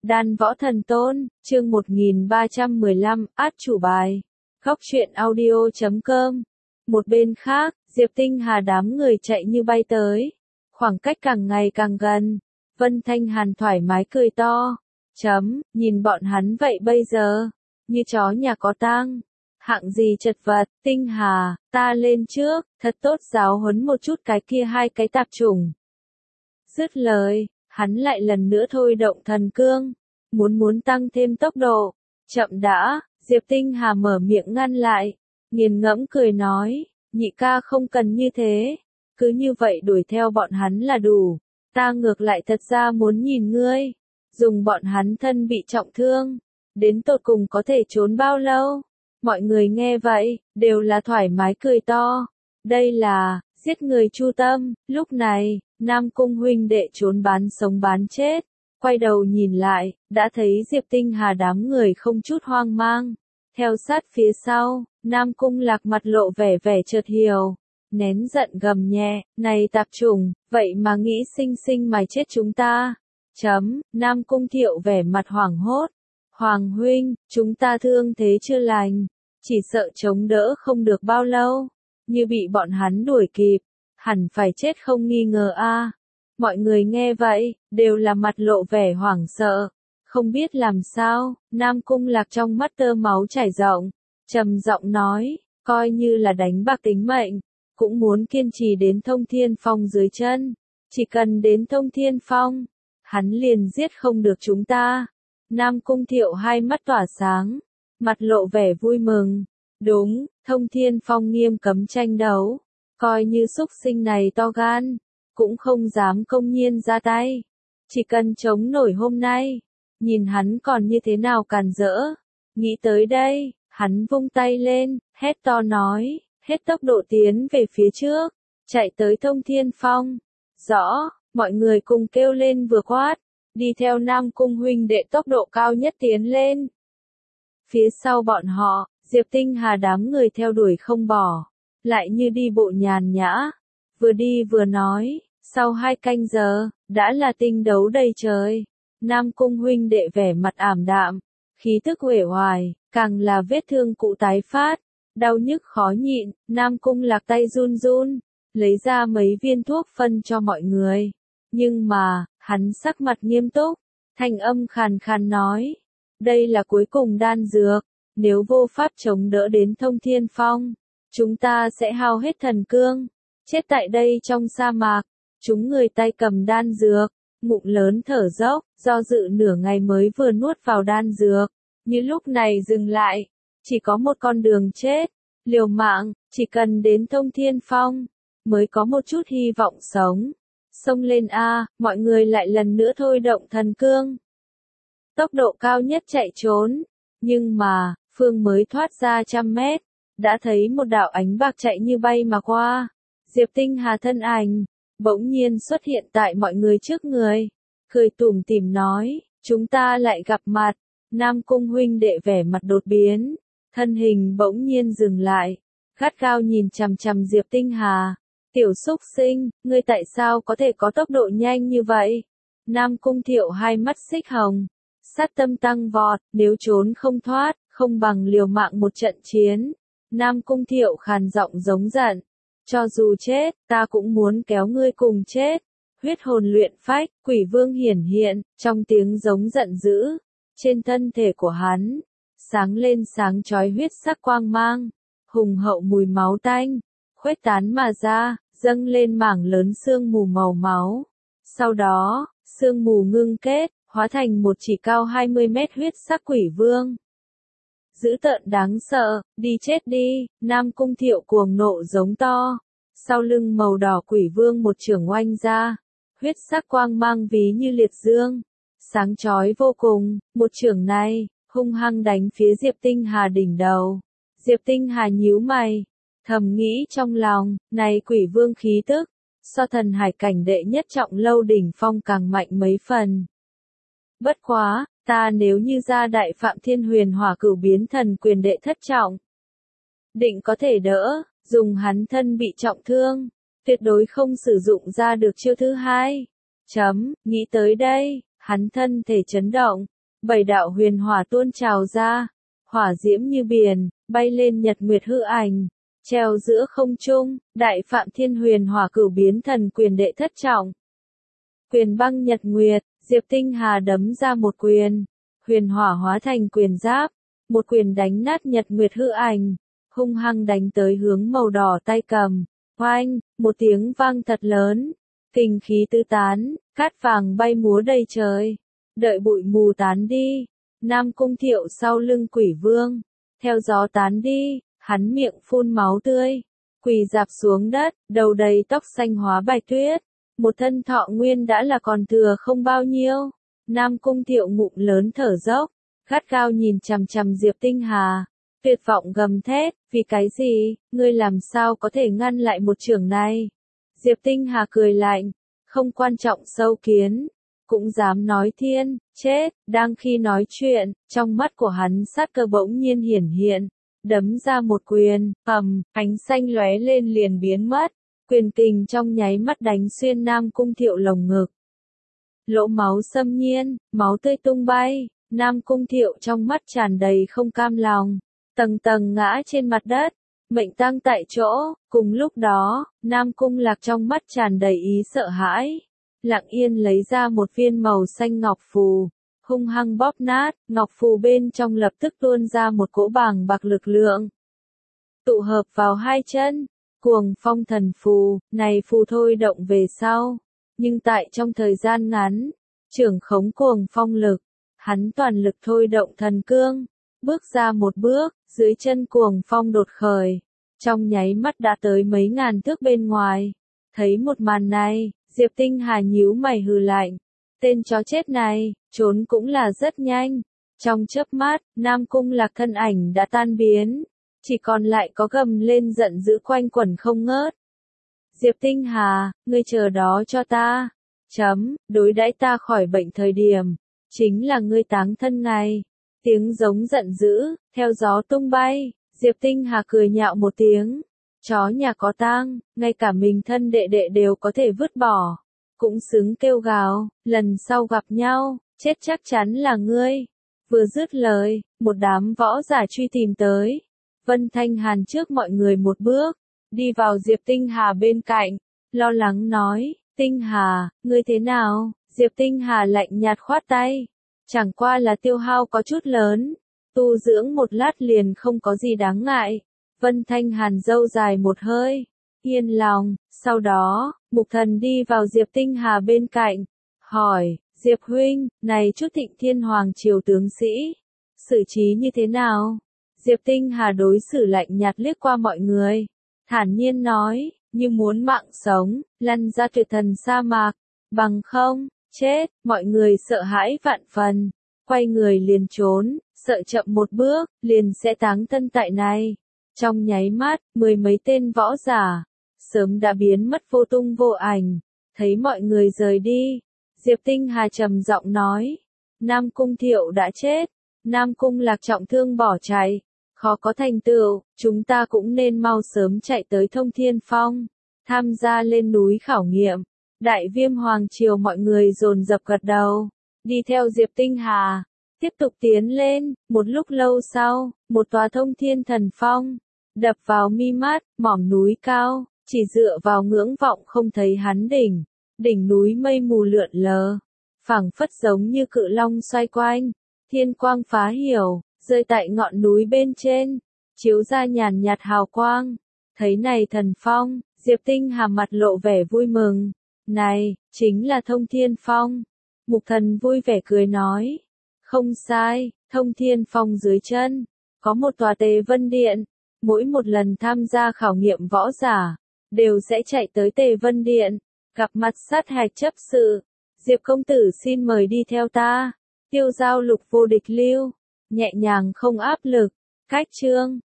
Đan Võ Thần Tôn, chương 1315, át chủ bài. Góc truyện audio.com. Một bên khác, Diệp Tinh Hà đám người chạy như bay tới. Khoảng cách càng ngày càng gần. Vân Thanh Hàn thoải mái cười to. Nhìn bọn hắn vậy bây giờ. Như chó nhà có tang. Hạng gì chật vật, Tinh Hà, ta lên trước, thật tốt giáo huấn một chút cái kia hai cái tạp chủng. Dứt lời, hắn lại lần nữa thôi động thần cương, muốn tăng thêm tốc độ. Chậm đã, Diệp Tinh Hà mở miệng ngăn lại, nghiền ngẫm cười nói, nhị ca không cần như thế, cứ như vậy đuổi theo bọn hắn là đủ, ta ngược lại thật ra muốn nhìn ngươi, dùng bọn hắn thân bị trọng thương, đến tột cùng có thể trốn bao lâu. Mọi người nghe vậy, đều là thoải mái cười to, đây là giết người chu tâm. Lúc này, Nam Cung huynh đệ trốn bán sống bán chết, quay đầu nhìn lại, đã thấy Diệp Tinh Hà đám người không chút hoang mang. Theo sát phía sau, Nam Cung Lạc mặt lộ vẻ chợt hiểu, nén giận gầm nhẹ, này tạp chủng, vậy mà nghĩ sinh sinh mài chết chúng ta. Nam Cung Thiệu vẻ mặt hoảng hốt, Hoàng huynh, chúng ta thương thế chưa lành, chỉ sợ chống đỡ không được bao lâu, như bị bọn hắn đuổi kịp, hẳn phải chết không nghi ngờ a. Mọi người nghe vậy, đều là mặt lộ vẻ hoảng sợ, không biết làm sao. Nam Cung Lạc trong mắt tơ máu chảy rộng, trầm giọng nói, coi như là đánh bạc tính mệnh, cũng muốn kiên trì đến Thông Thiên Phong dưới chân, chỉ cần đến Thông Thiên Phong, hắn liền giết không được chúng ta. Nam Cung Thiệu hai mắt tỏa sáng, mặt lộ vẻ vui mừng. Đúng, Thông Thiên Phong nghiêm cấm tranh đấu, coi như xúc sinh này to gan, cũng không dám công nhiên ra tay. Chỉ cần chống nổi hôm nay, nhìn hắn còn như thế nào càn rỡ. Nghĩ tới đây, hắn vung tay lên, hét to nói, hết tốc độ tiến về phía trước, chạy tới Thông Thiên Phong. Rõ, mọi người cùng kêu lên vừa quát, đi theo Nam Cung huynh đệ tốc độ cao nhất tiến lên. Phía sau bọn họ, Diệp Tinh Hà đám người theo đuổi không bỏ, lại như đi bộ nhàn nhã, vừa đi vừa nói, sau 2 canh giờ, đã là tinh đấu đầy trời. Nam Cung huynh đệ vẻ mặt ảm đạm, khí tức uể oải, càng là vết thương cũ tái phát, đau nhức khó nhịn. Nam Cung Lạc tay run run, lấy ra mấy viên thuốc phân cho mọi người, nhưng mà, hắn sắc mặt nghiêm túc, thanh âm khàn khàn nói, đây là cuối cùng đan dược, nếu vô pháp chống đỡ đến Thông Thiên Phong, chúng ta sẽ hao hết thần cương, chết tại đây trong sa mạc. Chúng người tay cầm đan dược, ngụm lớn thở dốc, do dự nửa ngày mới vừa nuốt vào đan dược, như lúc này dừng lại, chỉ có một con đường chết, liều mạng, chỉ cần đến Thông Thiên Phong, mới có một chút hy vọng sống. Xông lên a, mọi người lại lần nữa thôi động thần cương. Tốc độ cao nhất chạy trốn, nhưng mà, phương mới thoát ra 100 mét, đã thấy một đạo ánh bạc chạy như bay mà qua. Diệp Tinh Hà thân ảnh, bỗng nhiên xuất hiện tại mọi người trước người, cười tủm tỉm nói, chúng ta lại gặp mặt. Nam Cung huynh đệ vẻ mặt đột biến, thân hình bỗng nhiên dừng lại, gắt gao nhìn chằm chằm Diệp Tinh Hà. Tiểu xúc sinh, ngươi tại sao có thể có tốc độ nhanh như vậy? Nam Cung Thiệu hai mắt xích hồng, sát tâm tăng vọt, nếu trốn không thoát, không bằng liều mạng một trận chiến. Nam Cung Thiệu khàn giọng giống giận, cho dù chết, ta cũng muốn kéo ngươi cùng chết. Huyết hồn luyện phách, quỷ vương hiển hiện, trong tiếng giống giận dữ, trên thân thể của hắn, sáng lên sáng chói huyết sắc quang mang, hùng hậu mùi máu tanh, khuếch tán mà ra, dâng lên mảng lớn sương mù màu máu. Sau đó, sương mù ngưng kết, hóa thành một chỉ cao 20 mét huyết sắc quỷ vương. Dữ tợn đáng sợ, đi chết đi. Nam Cung Thiệu cuồng nộ giống to, sau lưng màu đỏ quỷ vương một chưởng oanh ra, huyết sắc quang mang ví như liệt dương, sáng chói vô cùng. Một chưởng này, hung hăng đánh phía Diệp Tinh Hà đỉnh đầu. Diệp Tinh Hà nhíu mày, thầm nghĩ trong lòng, này quỷ vương khí tức, so thần hải cảnh đệ nhất trọng lâu đỉnh phong càng mạnh mấy phần. Bất quá, ta nếu như ra đại phạm thiên huyền hỏa cửu biến thần quyền đệ thất trọng, định có thể đỡ, dùng hắn thân bị trọng thương, tuyệt đối không sử dụng ra được chiêu thứ hai. Nghĩ tới đây, hắn thân thể chấn động, 7 đạo huyền hỏa tuôn trào ra, hỏa diễm như biển, bay lên nhật nguyệt hư ảnh, treo giữa không trung, đại phạm thiên huyền hỏa cửu biến thần quyền đệ thất trọng. Quyền băng nhật nguyệt, Diệp Tinh Hà đấm ra một quyền, huyền hỏa hóa thành quyền giáp, một quyền đánh nát nhật nguyệt hư ảnh, hung hăng đánh tới hướng màu đỏ tay cầm. Oanh, một tiếng vang thật lớn, kình khí tứ tán, cát vàng bay múa đầy trời. Đợi bụi mù tán đi, Nam Cung Thiệu sau lưng Quỷ Vương, theo gió tán đi, hắn miệng phun máu tươi, quỳ rạp xuống đất, đầu đầy tóc xanh hóa bạch tuyết, một thân thọ nguyên đã là còn thừa không bao nhiêu. Nam Cung Thiệu ngụm lớn thở dốc, gắt gao nhìn chằm chằm Diệp Tinh Hà, tuyệt vọng gầm thét, vì cái gì, ngươi làm sao có thể ngăn lại một chưởng này? Diệp Tinh Hà cười lạnh, không quan trọng sâu kiến, cũng dám nói thiên, chết. Đang khi nói chuyện, trong mắt của hắn sát cơ bỗng nhiên hiển hiện, đấm ra một quyền, ánh xanh lóe lên liền biến mất, quyền kình trong nháy mắt đánh xuyên Nam Cung Thiệu lồng ngực. Lỗ máu xâm nhiên, máu tươi tung bay, Nam Cung Thiệu trong mắt tràn đầy không cam lòng, tầng tầng ngã trên mặt đất, mệnh tang tại chỗ. Cùng lúc đó, Nam Cung Lạc trong mắt tràn đầy ý sợ hãi, lặng yên lấy ra một viên màu xanh ngọc phù, hung hăng bóp nát, ngọc phù bên trong lập tức tuôn ra một cỗ bàng bạc lực lượng, tụ hợp vào hai chân. Cuồng phong thần phù, này phù thôi động về sau, nhưng tại trong thời gian ngắn, trưởng khống cuồng phong lực, hắn toàn lực thôi động thần cương, bước ra một bước, dưới chân cuồng phong đột khởi, trong nháy mắt đã tới mấy ngàn thước bên ngoài. Thấy một màn này, Diệp Tinh Hà nhíu mày hừ lạnh, tên chó chết này, trốn cũng là rất nhanh. Trong chớp mắt, Nam Cung Lạc thân ảnh đã tan biến, chỉ còn lại có gầm lên giận dữ quanh quẩn không ngớt. Diệp Tinh Hà, ngươi chờ đó cho ta. Đối đãi ta khỏi bệnh thời điểm, chính là ngươi táng thân ngày. Tiếng giống giận dữ, theo gió tung bay, Diệp Tinh Hà cười nhạo một tiếng. Chó nhà có tang, ngay cả mình thân đệ đệ đều có thể vứt bỏ. Cũng xứng kêu gào, lần sau gặp nhau, chết chắc chắn là ngươi. Vừa dứt lời, một đám võ giả truy tìm tới. Vân Thanh Hàn trước mọi người một bước, đi vào Diệp Tinh Hà bên cạnh, lo lắng nói, Tinh Hà, ngươi thế nào? Diệp Tinh Hà lạnh nhạt khoát tay, chẳng qua là tiêu hao có chút lớn, tu dưỡng một lát liền không có gì đáng ngại. Vân Thanh Hàn râu dài một hơi, yên lòng. Sau đó, Mục Thần đi vào Diệp Tinh Hà bên cạnh, hỏi, Diệp huynh, này chút Thịnh Thiên Hoàng triều tướng sĩ, xử trí như thế nào? Diệp Tinh Hà đối xử lạnh nhạt liếc qua mọi người, thản nhiên nói, như muốn mạng sống, lăn ra tuyệt thần sa mạc, bằng không, chết. Mọi người sợ hãi vạn phần, quay người liền trốn, sợ chậm một bước, liền sẽ táng thân tại này. Trong nháy mắt, mười mấy tên võ giả, sớm đã biến mất vô tung vô ảnh. Thấy mọi người rời đi, Diệp Tinh Hà trầm giọng nói, Nam Cung Thiệu đã chết, Nam Cung Lạc trọng thương bỏ chạy, khó có thành tựu, chúng ta cũng nên mau sớm chạy tới Thông Thiên Phong, tham gia lên núi khảo nghiệm. Đại Viêm Hoàng triều mọi người dồn dập gật đầu, đi theo Diệp Tinh Hà, tiếp tục tiến lên. Một lúc lâu sau, một tòa Thông Thiên Thần Phong đập vào mi mắt, mỏm núi cao, chỉ dựa vào ngưỡng vọng không thấy hắn đỉnh, đỉnh núi mây mù lượn lờ, phảng phất giống như cự long xoay quanh, thiên quang phá hiểu, rơi tại ngọn núi bên trên, chiếu ra nhàn nhạt hào quang. Thấy này thần phong, Diệp Tinh Hà mặt lộ vẻ vui mừng, này, chính là Thông Thiên Phong. Mục Thần vui vẻ cười nói, không sai, Thông Thiên Phong dưới chân, có một tòa Tề Vân Điện, mỗi một lần tham gia khảo nghiệm võ giả, đều sẽ chạy tới Tề Vân Điện, gặp mặt sát hạch chấp sự. Diệp công tử xin mời đi theo ta, tiêu giao lục vô địch lưu, nhẹ nhàng không áp lực. Cách chương